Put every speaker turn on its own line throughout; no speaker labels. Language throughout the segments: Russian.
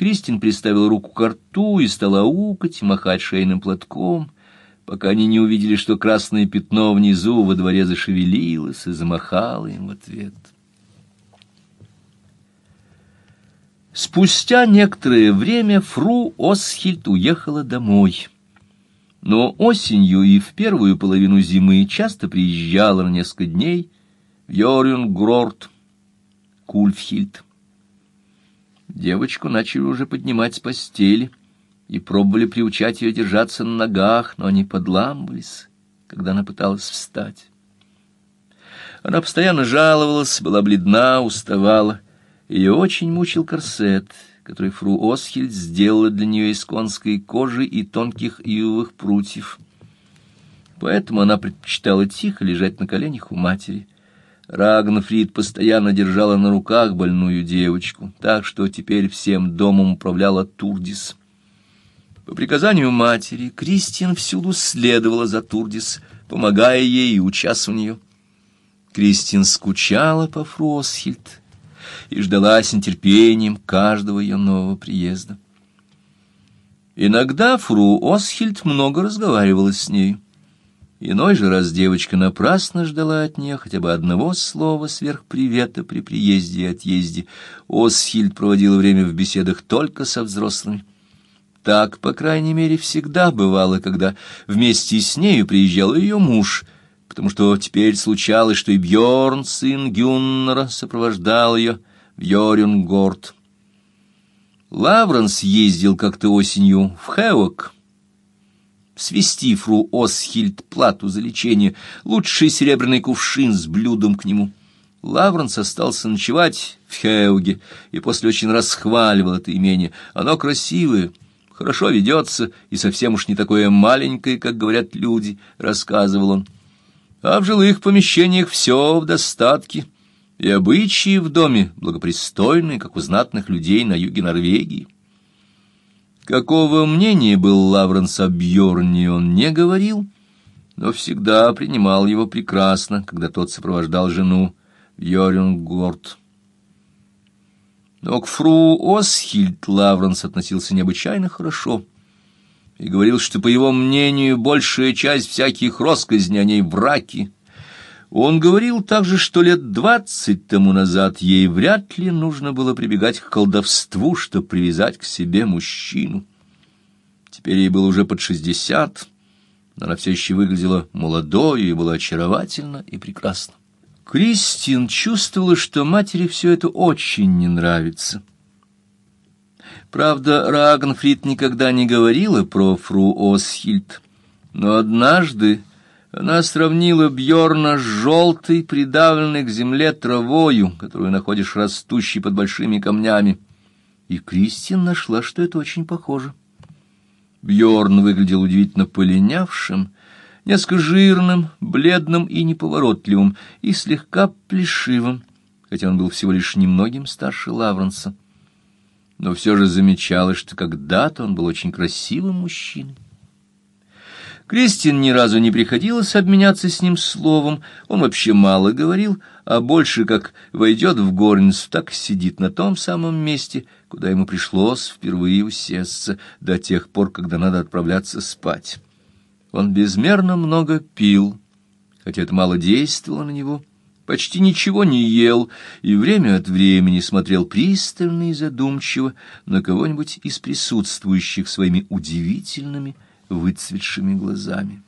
Кристин приставила руку к рту и стала аукать, махать шейным платком, пока они не увидели, что красное пятно внизу во дворе зашевелилось и замахало им в ответ. Спустя некоторое время фру Осхильд уехала домой. Но осенью и в первую половину зимы часто приезжала на несколько дней в Йорюнгрорт, Кульфхильд. Девочку начали уже поднимать с постели и пробовали приучать ее держаться на ногах, но они подламывались, когда она пыталась встать. Она постоянно жаловалась, была бледна, уставала. Ее очень мучил корсет, который фру Осхильд сделала для нее из конской кожи и тонких ивовых прутьев. Поэтому она предпочитала тихо лежать на коленях у матери. Рагнфрид постоянно держала на руках больную девочку, так что теперь всем домом управляла Турдис. По приказанию матери Кристин всюду следовала за Турдис, помогая ей и учась у нее. Кристин скучала по фру Осхильд и ждала с нетерпением каждого ее нового приезда. Иногда фру Осхильд много разговаривала с ней. Иной же раз девочка напрасно ждала от нее хотя бы одного слова сверх привета при приезде и отъезде. Осхильд проводила время в беседах только со взрослыми. Так, по крайней мере, всегда бывало, когда вместе с нею приезжал ее муж, потому что теперь случалось, что и Бьорн, сын Гюннера, сопровождал ее в Йорюнгорт. Лавренс ездил как-то осенью в Хевок, свести фру Осхильд плату за лечение, лучший серебряный кувшин с блюдом к нему. Лавренс остался ночевать в Хеуге и после очень расхваливал это имение. Оно красивое, хорошо ведется и совсем уж не такое маленькое, как говорят люди, рассказывал он. А в жилых помещениях все в достатке, и обычаи в доме благопристойные, как у знатных людей на юге Норвегии. Какого мнения был Лавренс о Бьорне, он не говорил, но всегда принимал его прекрасно, когда тот сопровождал жену в Йорюнгорт. Но к фру Осхильд Лавренс относился необычайно хорошо и говорил, что, по его мнению, большая часть всяких россказней о ней враки. Он говорил также, что лет 20 тому назад ей вряд ли нужно было прибегать к колдовству, чтобы привязать к себе мужчину. Теперь ей было уже под 60, но она все еще выглядела молодой и была очаровательна и прекрасна. Кристин чувствовала, что матери все это очень не нравится. Правда, Рагнфрид никогда не говорила про фру Осхильд, но однажды она сравнила Бьорна с желтой, придавленной к земле травою, которую находишь растущей под большими камнями, и Кристин нашла, что это очень похоже. Бьорн выглядел удивительно полинявшим, несколько жирным, бледным и неповоротливым, и слегка плешивым, хотя он был всего лишь немногим старше Лавренса. Но все же замечалось, что когда-то он был очень красивым мужчиной. Кристин ни разу не приходилось обменяться с ним словом, он вообще мало говорил, а больше как войдет в горницу, так и сидит на том самом месте, куда ему пришлось впервые усесться, до тех пор, когда надо отправляться спать. Он безмерно много пил, хотя это мало действовало на него, почти ничего не ел и время от времени смотрел пристально и задумчиво на кого-нибудь из присутствующих своими удивительными выцветшими глазами.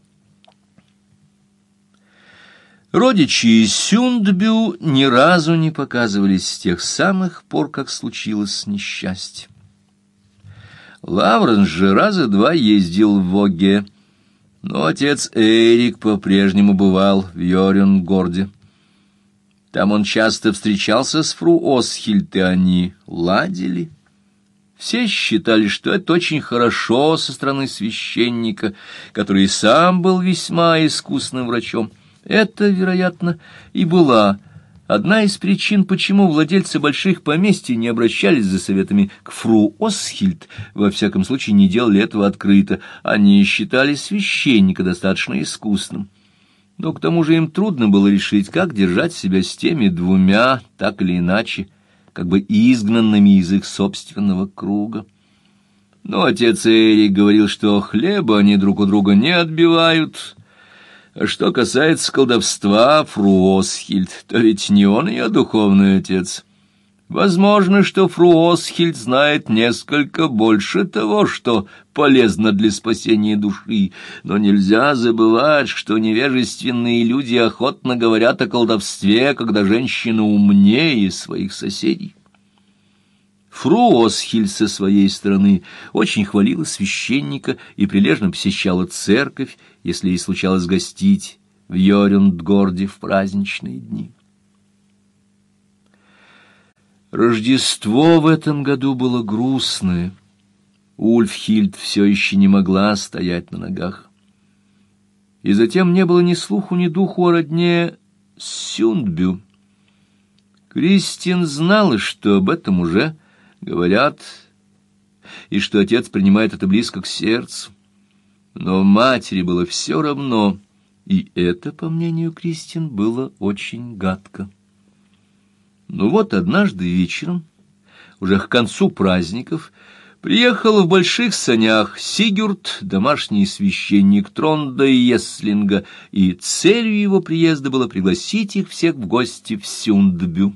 Родичи из Сюндбю ни разу не показывались с тех самых пор, как случилось несчастье. Лавренс же раза два ездил в Воге, но отец Эрик по-прежнему бывал в Йорюнгорде. Там он часто встречался с фру Осхильд, и они ладили. Все считали, что это очень хорошо со стороны священника, который сам был весьма искусным врачом. Это, вероятно, и была одна из причин, почему владельцы больших поместий не обращались за советами к фру Осхильд, во всяком случае не делали этого открыто. Они считали священника достаточно искусным. Но к тому же им трудно было решить, как держать себя с теми двумя, так или иначе, как бы изгнанными из их собственного круга. Но отец Эрик говорил, что хлеба они друг у друга не отбивают. А что касается колдовства, фру Осхильд, то ведь не он ее духовный отец. Возможно, что фру Осхильд знает несколько больше того, что полезно для спасения души, но нельзя забывать, что невежественные люди охотно говорят о колдовстве, когда женщина умнее своих соседей. Фру Осхильд со своей стороны очень хвалила священника и прилежно посещала церковь, если ей случалось гостить в Йорюндгорде в праздничные дни. Рождество в этом году было грустное. Ульфхильд все еще не могла стоять на ногах. И затем не было ни слуху, ни духу о родне Сюндбю. Кристин знала, что об этом уже говорят, и что отец принимает это близко к сердцу. Но матери было все равно, и это, по мнению Кристин, было очень гадко. Но вот однажды вечером, уже к концу праздников, приехал в больших санях Сигюрд, домашний священник Тронда и Еслинга, и целью его приезда было пригласить их всех в гости в Сюндбю.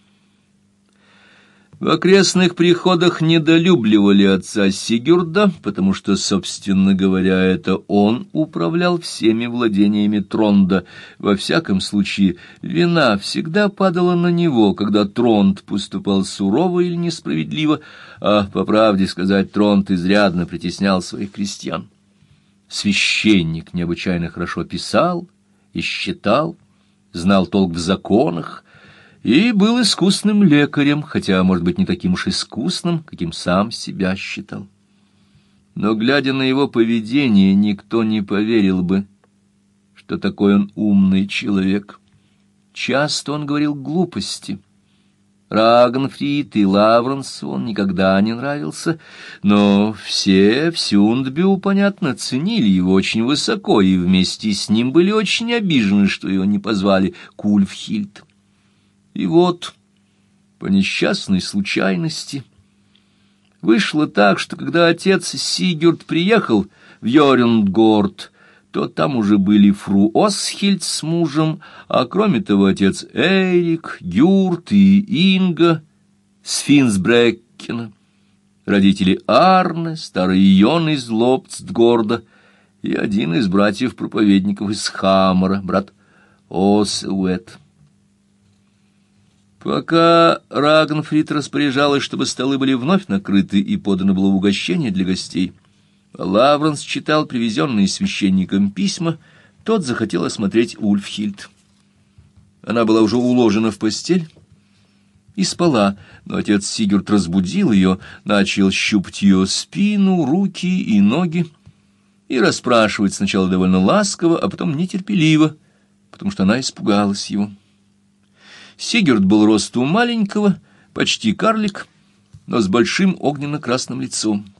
В окрестных приходах недолюбливали отца Сигюрда, потому что, собственно говоря, это он управлял всеми владениями Тронда. Во всяком случае, вина всегда падала на него, когда Тронд поступал сурово или несправедливо, а, по правде сказать, Тронд изрядно притеснял своих крестьян. Священник необычайно хорошо писал и считал, знал толк в законах, и был искусным лекарем, хотя, может быть, не таким уж искусным, каким сам себя считал. Но, глядя на его поведение, никто не поверил бы, что такой он умный человек. Часто он говорил глупости. Рагнфрид и Лавренсу он никогда не нравился, но все в Сюндбю, понятно, ценили его очень высоко и вместе с ним были очень обижены, что его не позвали к Ульфхильд. И вот, по несчастной случайности, вышло так, что когда отец Сигюрд приехал в Йорюндгорд, то там уже были фру Осхильд с мужем, а кроме того отец Эрик, Гюрт и Инга с Финсбреккена, родители Арне, старый Йон из Лопцтгорда и один из братьев-проповедников из Хамара, брат Осуэт. Пока Рагнфрид распоряжалась, чтобы столы были вновь накрыты и подано было угощение для гостей, Лавренс читал привезенные священником письма, тот захотел осмотреть Ульфхильд. Она была уже уложена в постель и спала, но отец Сигюрд разбудил ее, начал щупать ее спину, руки и ноги и расспрашивать сначала довольно ласково, а потом нетерпеливо, потому что она испугалась его. Сигюрд был росту маленького, почти карлик, но с большим огненно-красным лицом.